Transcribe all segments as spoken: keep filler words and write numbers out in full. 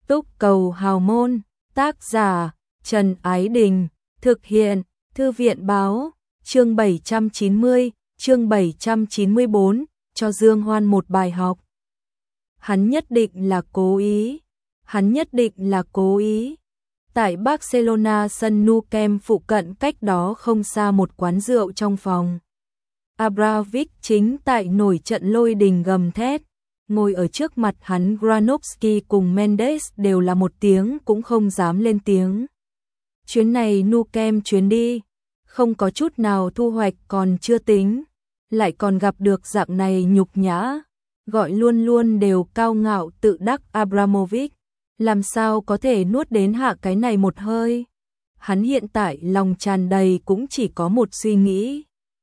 Túc Cầu Hào Môn, tác giả Trần Ái Đình, thực hiện Thư viện Báo, chương bảy trăm chín mươi, chương bảy trăm chín mươi bốn, cho Dương Hoan một bài học. Hắn nhất định là cố ý, hắn nhất định là cố ý. Tại Barcelona sân Nou Camp phụ cận cách đó không xa một quán rượu trong phòng. Abramovich chính tại nổi trận lôi đình gầm thét, ngồi ở trước mặt hắn Granovsky cùng Mendes đều là một tiếng cũng không dám lên tiếng. Chuyến này Nou Camp chuyến đi, không có chút nào thu hoạch còn chưa tính, lại còn gặp được dạng này nhục nhã, gọi luôn luôn đều cao ngạo tự đắc Abramovich, làm sao có thể nuốt đến hạ cái này một hơi. Hắn hiện tại lòng tràn đầy cũng chỉ có một suy nghĩ,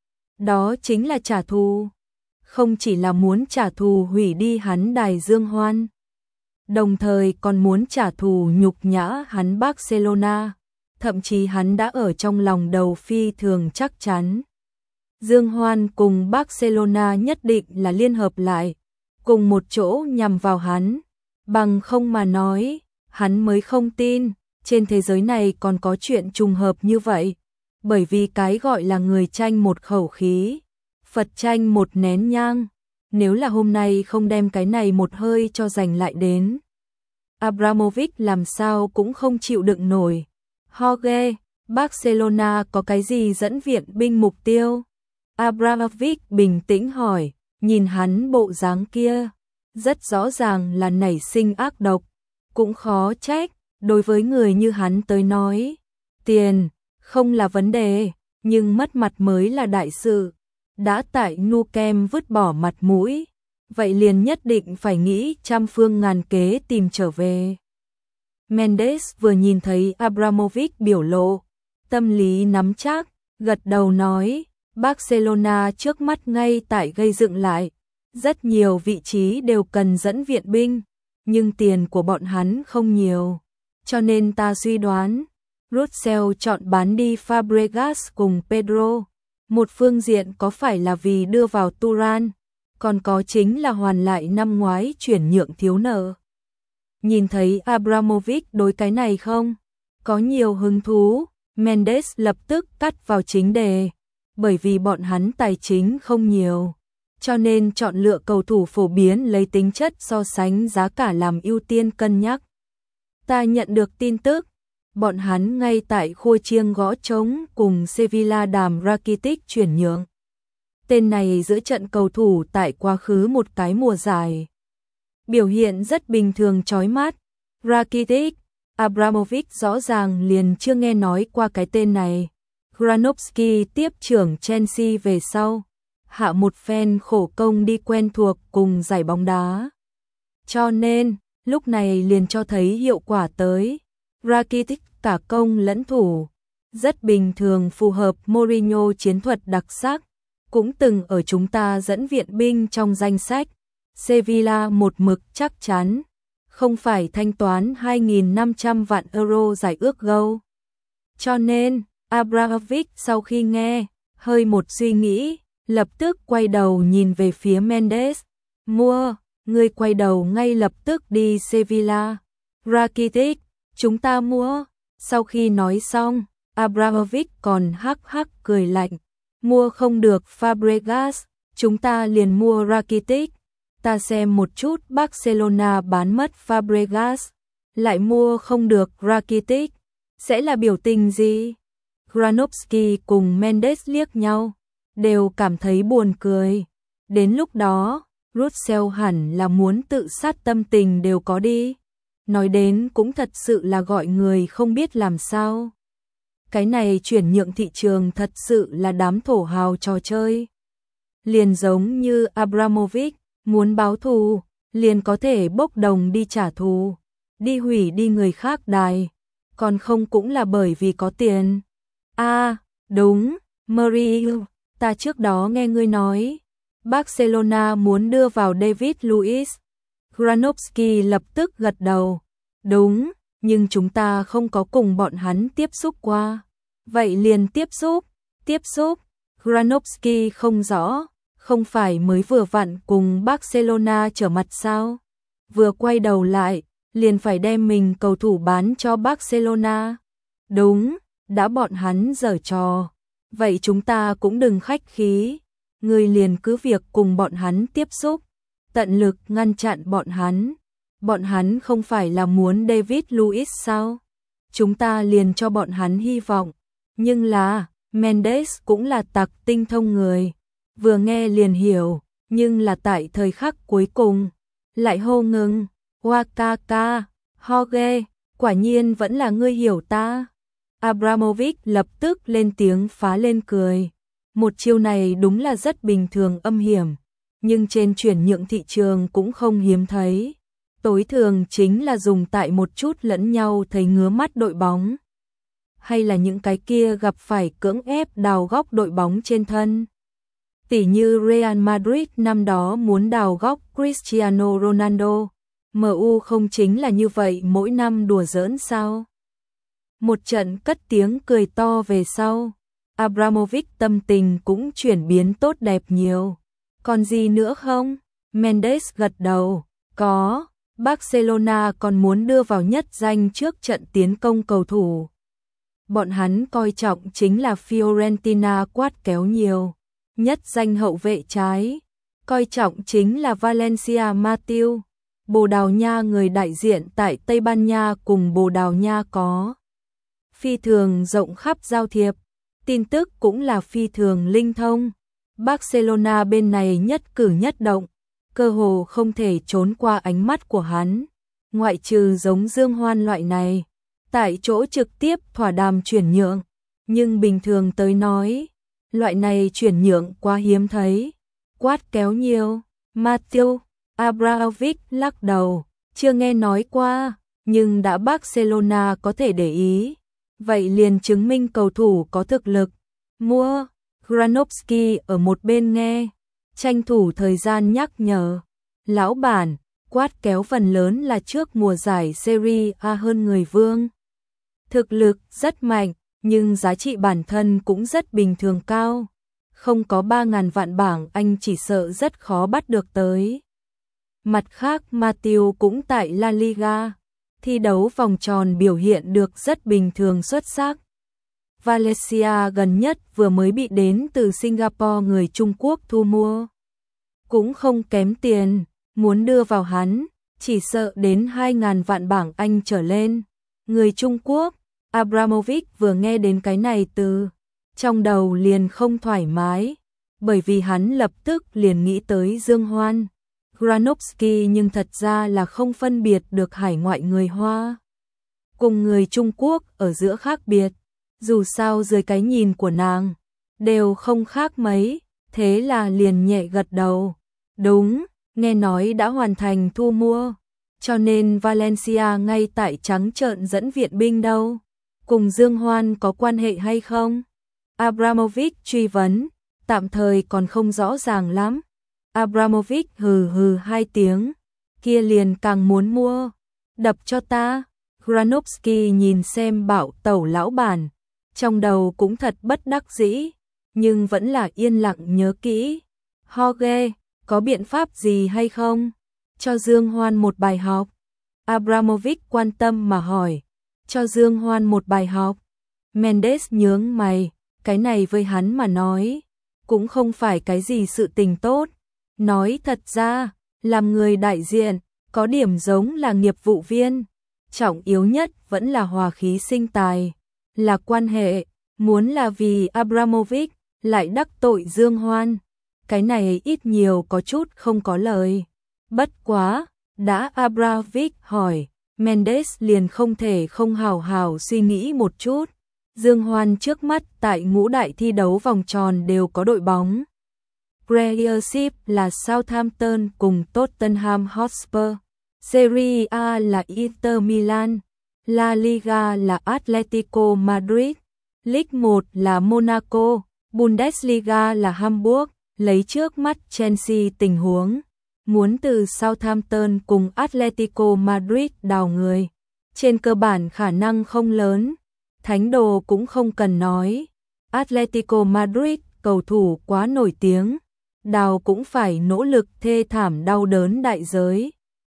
đó chính là trả thù. Không chỉ là muốn trả thù hủy đi hắn đài Dương Hoan, đồng thời còn muốn trả thù nhục nhã hắn Barcelona, thậm chí hắn đã ở trong lòng đầu phi thường chắc chắn. Dương Hoan cùng Barcelona nhất định là liên hợp lại, cùng một chỗ nhằm vào hắn, bằng không mà nói, hắn mới không tin, trên thế giới này còn có chuyện trùng hợp như vậy, bởi vì cái gọi là người tranh một khẩu khí, Phật tranh một nén nhang, nếu là hôm nay không đem cái này một hơi cho giành lại đến, Abramovich làm sao cũng không chịu đựng nổi. Jorge, Barcelona có cái gì dẫn viện binh mục tiêu? Abramovich bình tĩnh hỏi, nhìn hắn bộ dáng kia, rất rõ ràng là nảy sinh ác độc, cũng khó trách, đối với người như hắn tới nói, tiền không là vấn đề, nhưng mất mặt mới là đại sự. Đã tại Nou Camp vứt bỏ mặt mũi, vậy liền nhất định phải nghĩ trăm phương ngàn kế tìm trở về. Mendes vừa nhìn thấy Abramovich biểu lộ, tâm lý nắm chắc, gật đầu nói, Barcelona trước mắt ngay tại gây dựng lại, rất nhiều vị trí đều cần dẫn viện binh, nhưng tiền của bọn hắn không nhiều, cho nên ta suy đoán, Russell chọn bán đi Fabregas cùng Pedro. Một phương diện có phải là vì đưa vào Turan, còn có chính là hoàn lại năm ngoái chuyển nhượng thiếu nợ. Nhìn thấy Abramovich đối cái này không? Có nhiều hứng thú, Mendes lập tức cắt vào chính đề, bởi vì bọn hắn tài chính không nhiều, cho nên chọn lựa cầu thủ phổ biến lấy tính chất so sánh giá cả làm ưu tiên cân nhắc. Ta nhận được tin tức, bọn hắn ngay tại khua chiêng gõ trống cùng Sevilla đàm Rakitic chuyển nhượng. Tên này giữa trận cầu thủ tại quá khứ một cái mùa giải, biểu hiện rất bình thường chói mắt. Rakitic, Abramovich rõ ràng liền chưa nghe nói qua cái tên này. Granovsky tiếp trưởng Chelsea về sau, hạ một phen khổ công đi quen thuộc cùng giải bóng đá. Cho nên, lúc này liền cho thấy hiệu quả tới. Rakitic cả công lẫn thủ, rất bình thường phù hợp Mourinho chiến thuật đặc sắc, cũng từng ở chúng ta dẫn viện binh trong danh sách. Sevilla một mực chắc chắn, không phải thanh toán hai nghìn năm trăm vạn euro giải ước gâu. Cho nên, Abramovich sau khi nghe, hơi một suy nghĩ, lập tức quay đầu nhìn về phía Mendes. Mua, người quay đầu ngay lập tức đi Sevilla. Rakitic, chúng ta mua. Sau khi nói xong, Abramovich còn hắc hắc cười lạnh. Mua không được Fabregas, chúng ta liền mua Rakitic. Ta xem một chút Barcelona bán mất Fabregas, lại mua không được Rakitic, sẽ là biểu tình gì? Granovsky cùng Mendes liếc nhau, đều cảm thấy buồn cười. Đến lúc đó, Russell hẳn là muốn tự sát tâm tình đều có đi. Nói đến cũng thật sự là gọi người không biết làm sao. Cái này chuyển nhượng thị trường thật sự là đám thổ hào trò chơi. Liền giống như Abramovich, muốn báo thù, liền có thể bốc đồng đi trả thù, đi hủy đi người khác đài, còn không cũng là bởi vì có tiền. À, đúng, Mourinho, ta trước đó nghe ngươi nói, Barcelona muốn đưa vào David Luiz. Granovsky lập tức gật đầu. Đúng, nhưng chúng ta không có cùng bọn hắn tiếp xúc qua. Vậy liền tiếp xúc, tiếp xúc. Granovsky không rõ, không phải mới vừa vặn cùng Barcelona trở mặt sao? Vừa quay đầu lại, liền phải đem mình cầu thủ bán cho Barcelona. Đúng, đã bọn hắn giở trò, vậy chúng ta cũng đừng khách khí, người liền cứ việc cùng bọn hắn tiếp xúc, tận lực ngăn chặn bọn hắn. Bọn hắn không phải là muốn David Luiz sao? Chúng ta liền cho bọn hắn hy vọng. Nhưng là, Mendes cũng là tặc tinh thông người, vừa nghe liền hiểu, nhưng là tại thời khắc cuối cùng, lại hô ngừng, Wakaka, Jorge, quả nhiên vẫn là ngươi hiểu ta. Abramovich lập tức lên tiếng phá lên cười. Một chiêu này đúng là rất bình thường âm hiểm, nhưng trên chuyển nhượng thị trường cũng không hiếm thấy. Tối thường chính là dùng tại một chút lẫn nhau thấy ngứa mắt đội bóng. Hay là những cái kia gặp phải cưỡng ép đào góc đội bóng trên thân. Tỉ như Real Madrid năm đó muốn đào góc Cristiano Ronaldo. em u không chính là như vậy mỗi năm đùa giỡn sao? Một trận cất tiếng cười to về sau, Abramovich tâm tình cũng chuyển biến tốt đẹp nhiều. Còn gì nữa không? Mendes gật đầu, có, Barcelona còn muốn đưa vào nhất danh trước trận tiến công cầu thủ. Bọn hắn coi trọng chính là Fiorentina quát kéo nhiều, nhất danh hậu vệ trái, coi trọng chính là Valencia Mateu. Bồ Đào Nha người đại diện tại Tây Ban Nha cùng Bồ Đào Nha có phi thường rộng khắp giao thiệp, tin tức cũng là phi thường linh thông. Barcelona bên này nhất cử nhất động, cơ hồ không thể trốn qua ánh mắt của hắn, ngoại trừ giống Dương Hoan loại này, tại chỗ trực tiếp thỏa đàm chuyển nhượng, nhưng bình thường tới nói, loại này chuyển nhượng quá hiếm thấy. Quát kéo nhiều, Mateu, Abramovich lắc đầu, chưa nghe nói qua, nhưng đã Barcelona có thể để ý, vậy liền chứng minh cầu thủ có thực lực. Mua, Granovski ở một bên nghe, tranh thủ thời gian nhắc nhở, lão bản, quát kéo phần lớn là trước mùa giải Serie A hơn người Vương. Thực lực rất mạnh, nhưng giá trị bản thân cũng rất bình thường cao, không có ba ngàn vạn bảng Anh chỉ sợ rất khó bắt được tới. Mặt khác Mateu cũng tại La Liga, thi đấu vòng tròn biểu hiện được rất bình thường xuất sắc. Valencia gần nhất vừa mới bị đến từ Singapore người Trung Quốc thu mua, cũng không kém tiền, muốn đưa vào hắn, chỉ sợ đến hai ngàn vạn bảng Anh trở lên. Người Trung Quốc, Abramovich vừa nghe đến cái này từ, trong đầu liền không thoải mái, bởi vì hắn lập tức liền nghĩ tới Dương Hoan. Granovski nhưng thật ra là không phân biệt được hải ngoại người Hoa cùng người Trung Quốc ở giữa khác biệt, dù sao dưới cái nhìn của nàng đều không khác mấy, thế là liền nhẹ gật đầu. Đúng, nghe nói đã hoàn thành thu mua, cho nên Valencia ngay tại trắng trợn dẫn viện binh đâu. Cùng Dương Hoan có quan hệ hay không? Abramovich truy vấn, tạm thời còn không rõ ràng lắm. Abramovich hừ hừ hai tiếng, kia liền càng muốn mua, đập cho ta. Granovski nhìn xem bảo tẩu lão bản, trong đầu cũng thật bất đắc dĩ, nhưng vẫn là yên lặng nhớ kỹ. Jorge, có biện pháp gì hay không? Cho Dương Hoan một bài học. Abramovich quan tâm mà hỏi. Cho Dương Hoan một bài học. Mendes nhướng mày, cái này với hắn mà nói, cũng không phải cái gì sự tình tốt. Nói thật ra, làm người đại diện, có điểm giống là nghiệp vụ viên. Trọng yếu nhất vẫn là hòa khí sinh tài, là quan hệ, muốn là vì Abramovich, lại đắc tội Dương Hoan. Cái này ít nhiều có chút không có lời. Bất quá, đã Abramovich hỏi, Mendes liền không thể không hào hào suy nghĩ một chút. Dương Hoan trước mắt tại ngũ đại thi đấu vòng tròn đều có đội bóng. Premiership là Southampton cùng Tottenham Hotspur, Serie A là Inter Milan, La Liga là Atletico Madrid, League một là Monaco, Bundesliga là Hamburg. Lấy trước mắt Chelsea tình huống, muốn từ Southampton cùng Atletico Madrid đào người, trên cơ bản khả năng không lớn. Thánh đồ cũng không cần nói, Atletico Madrid cầu thủ quá nổi tiếng, đào cũng phải nỗ lực thê thảm đau đớn đại giới.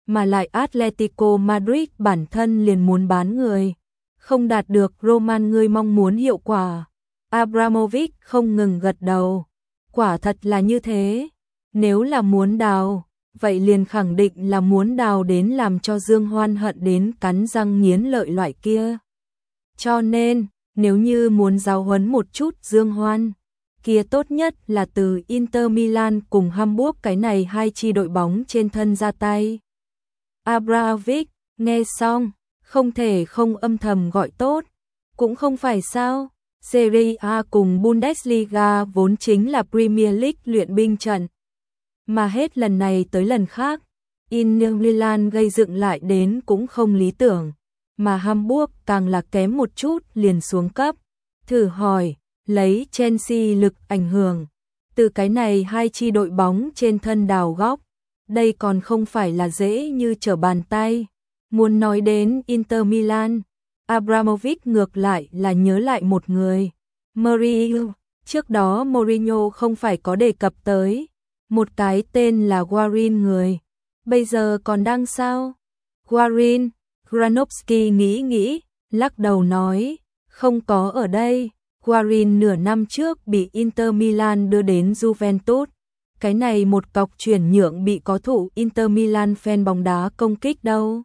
mà lại Atletico Madrid bản thân liền muốn bán người, không đạt được Roman ngươi mong muốn hiệu quả. Abramovich không ngừng gật đầu, quả thật là như thế, nếu là muốn đào, vậy liền khẳng định là muốn đào đến làm cho Dương Hoan hận đến cắn răng nghiến lợi loại kia. Cho nên, nếu như muốn giáo huấn một chút Dương Hoan, kia tốt nhất là từ Inter Milan cùng Hamburg cái này hai chi đội bóng trên thân ra tay. Abramovich nghe xong, không thể không âm thầm gọi tốt, cũng không phải sao, Serie A cùng Bundesliga vốn chính là Premier League luyện binh trận, mà hết lần này tới lần khác, Inter Milan gây dựng lại đến cũng không lý tưởng, mà Hamburg càng là kém một chút liền xuống cấp. Thử hỏi, lấy Chelsea lực ảnh hưởng, từ cái này hai chi đội bóng trên thân đào góc, đây còn không phải là dễ như trở bàn tay. Muốn nói đến Inter Milan, Abramovich ngược lại là nhớ lại một người, Mourinho. Trước đó Mourinho không phải có đề cập tới một cái tên là Guarin người, bây giờ còn đang sao? Guarin, Granovsky nghĩ nghĩ, lắc đầu nói, không có ở đây. Guarin nửa năm trước bị Inter Milan đưa đến Juventus, cái này một cọc chuyển nhượng bị có thủ Inter Milan fan bóng đá công kích đâu.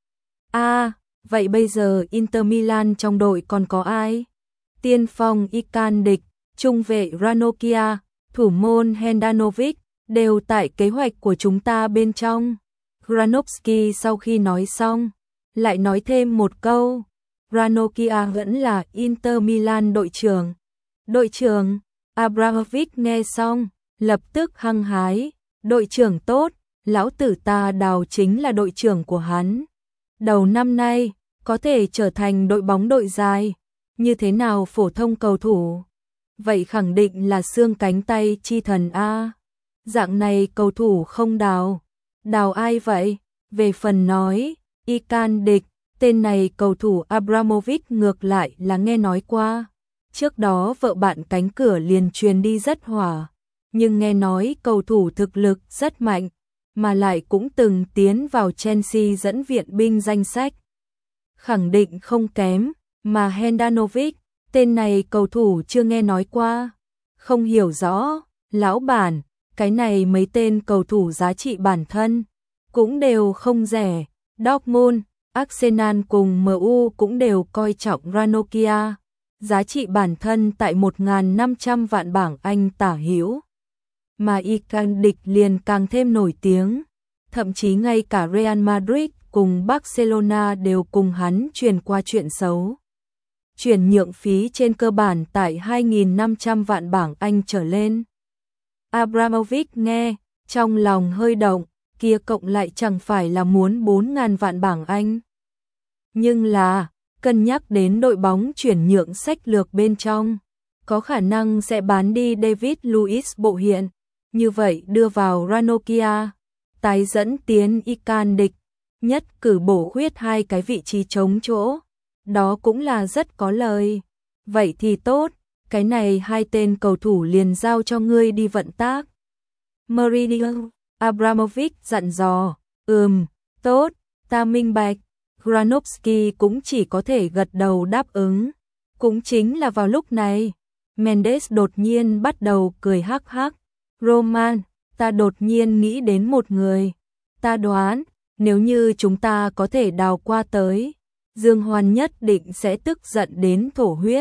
À, vậy bây giờ Inter Milan trong đội còn có ai? Tiên phong Ikan Địch, trung vệ Ranocchia, thủ môn Handanovic, đều tại kế hoạch của chúng ta bên trong. Granovsky sau khi nói xong, lại nói thêm một câu, Ranocchia vẫn là Inter Milan đội trưởng. Đội trưởng, Abramovich nghe xong, lập tức hăng hái, đội trưởng tốt, lão tử ta đào chính là đội trưởng của hắn. Đầu năm nay, có thể trở thành đội bóng đội dài, như thế nào phổ thông cầu thủ? Vậy khẳng định là xương cánh tay chi thần A. Dạng này cầu thủ không đào. Đào ai vậy? Về phần nói, Ikan Địch, tên này cầu thủ Abramovich ngược lại là nghe nói qua. Trước đó vợ bạn cánh cửa liền truyền đi rất hỏa, nhưng nghe nói cầu thủ thực lực rất mạnh, mà lại cũng từng tiến vào Chelsea dẫn viện binh danh sách. Khẳng định không kém, mà Handanovic, tên này cầu thủ chưa nghe nói qua. Không hiểu rõ, lão bản, cái này mấy tên cầu thủ giá trị bản thân, cũng đều không rẻ. Dortmund, Arsenal cùng em u cũng đều coi trọng Ranocchia, giá trị bản thân tại một nghìn năm trăm vạn bảng Anh tả hữu. Mà Ikan Địch liền càng thêm nổi tiếng, thậm chí ngay cả Real Madrid cùng Barcelona đều cùng hắn truyền qua chuyện xấu. Chuyển nhượng phí trên cơ bản tại hai nghìn năm trăm vạn bảng Anh trở lên. Abramovich nghe, trong lòng hơi động, kia cộng lại chẳng phải là muốn bốn nghìn vạn bảng Anh. Nhưng là, cân nhắc đến đội bóng chuyển nhượng sách lược bên trong, có khả năng sẽ bán đi David Luiz bộ hiện, như vậy đưa vào Ranocchia, tái dẫn tiến Ikan Địch, nhất cử bổ khuyết hai cái vị trí trống chỗ, đó cũng là rất có lời. Vậy thì tốt, cái này hai tên cầu thủ liền giao cho ngươi đi vận tác. Mourinho, Abramovich dặn dò, ừm, tốt, ta minh bạch. Granovsky cũng chỉ có thể gật đầu đáp ứng. Cũng chính là vào lúc này, Mendes đột nhiên bắt đầu cười hắc hắc. Roman, ta đột nhiên nghĩ đến một người. Ta đoán, nếu như chúng ta có thể đào qua tới, Dương Hoan nhất định sẽ tức giận đến thổ huyết.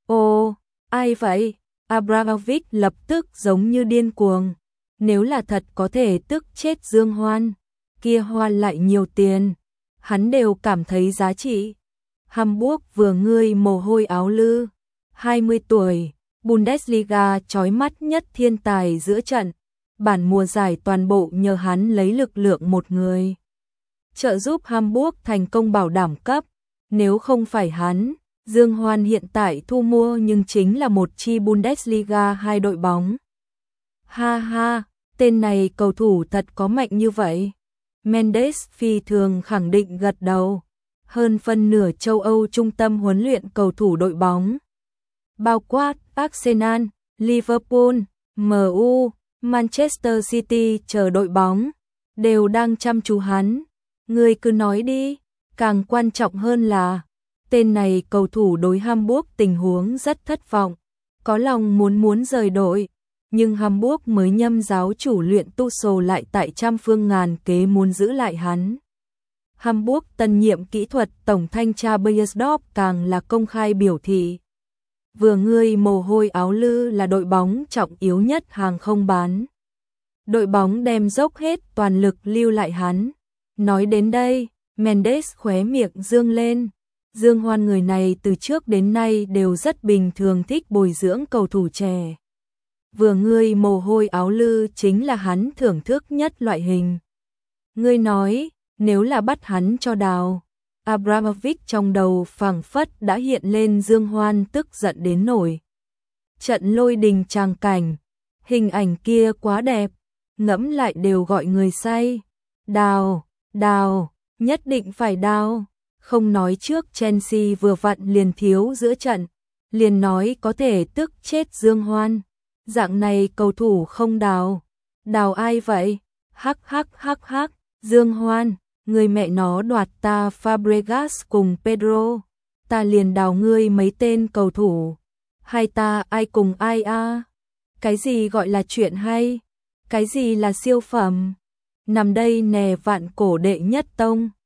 Ồ, ai vậy? Abramovich lập tức giống như điên cuồng. Nếu là thật có thể tức chết Dương Hoan, kia Hoan lại nhiều tiền, hắn đều cảm thấy giá trị. Hamburg vừa ngươi mồ hôi áo lư, hai mươi tuổi, Bundesliga chói mắt nhất thiên tài giữa trận, bản mùa giải toàn bộ nhờ hắn lấy lực lượng một người. Trợ giúp Hamburg thành công bảo đảm cấp, nếu không phải hắn, Dương Hoan hiện tại thu mua nhưng chính là một chi Bundesliga hai đội bóng. Ha ha, tên này cầu thủ thật có mạnh như vậy. Mendes phi thường khẳng định gật đầu. Hơn phân nửa châu Âu trung tâm huấn luyện cầu thủ đội bóng, bao quát Arsenal, Liverpool, em u, Manchester City chờ đội bóng, đều đang chăm chú hắn. Ngươi cứ nói đi, càng quan trọng hơn là tên này cầu thủ đối Hamburg tình huống rất thất vọng, có lòng muốn muốn rời đội, nhưng Hamburg mới nhâm giáo chủ luyện Tuchel lại tại trăm phương ngàn kế muốn giữ lại hắn. Hamburg tân nhiệm kỹ thuật tổng thanh tra Beiersdorf càng là công khai biểu thị. Vừa ngươi mồ hôi áo lư là đội bóng trọng yếu nhất hàng không bán. Đội bóng đem dốc hết toàn lực lưu lại hắn. Nói đến đây, Mendes khóe miệng dương lên. Dương Hoan người này từ trước đến nay đều rất bình thường thích bồi dưỡng cầu thủ trẻ. Vừa ngươi mồ hôi áo lư chính là hắn thưởng thức nhất loại hình. Ngươi nói, nếu là bắt hắn cho đào, Abramovich trong đầu phảng phất đã hiện lên Dương Hoan tức giận đến nổi. Trận lôi đình tràng cảnh, hình ảnh kia quá đẹp, ngẫm lại đều gọi người say. Đào, đào, nhất định phải đào. Không nói trước Chelsea vừa vặn liền thiếu giữa trận, liền nói có thể tức chết Dương Hoan. Dạng này cầu thủ không đào. Đào ai vậy? Hắc hắc hắc hắc, Dương Hoan, người mẹ nó đoạt ta Fabregas cùng Pedro. Ta liền đào ngươi mấy tên cầu thủ. Hay ta ai cùng ai a? À? Cái gì gọi là chuyện hay? Cái gì là siêu phẩm? Nằm đây nè vạn cổ đệ nhất tông.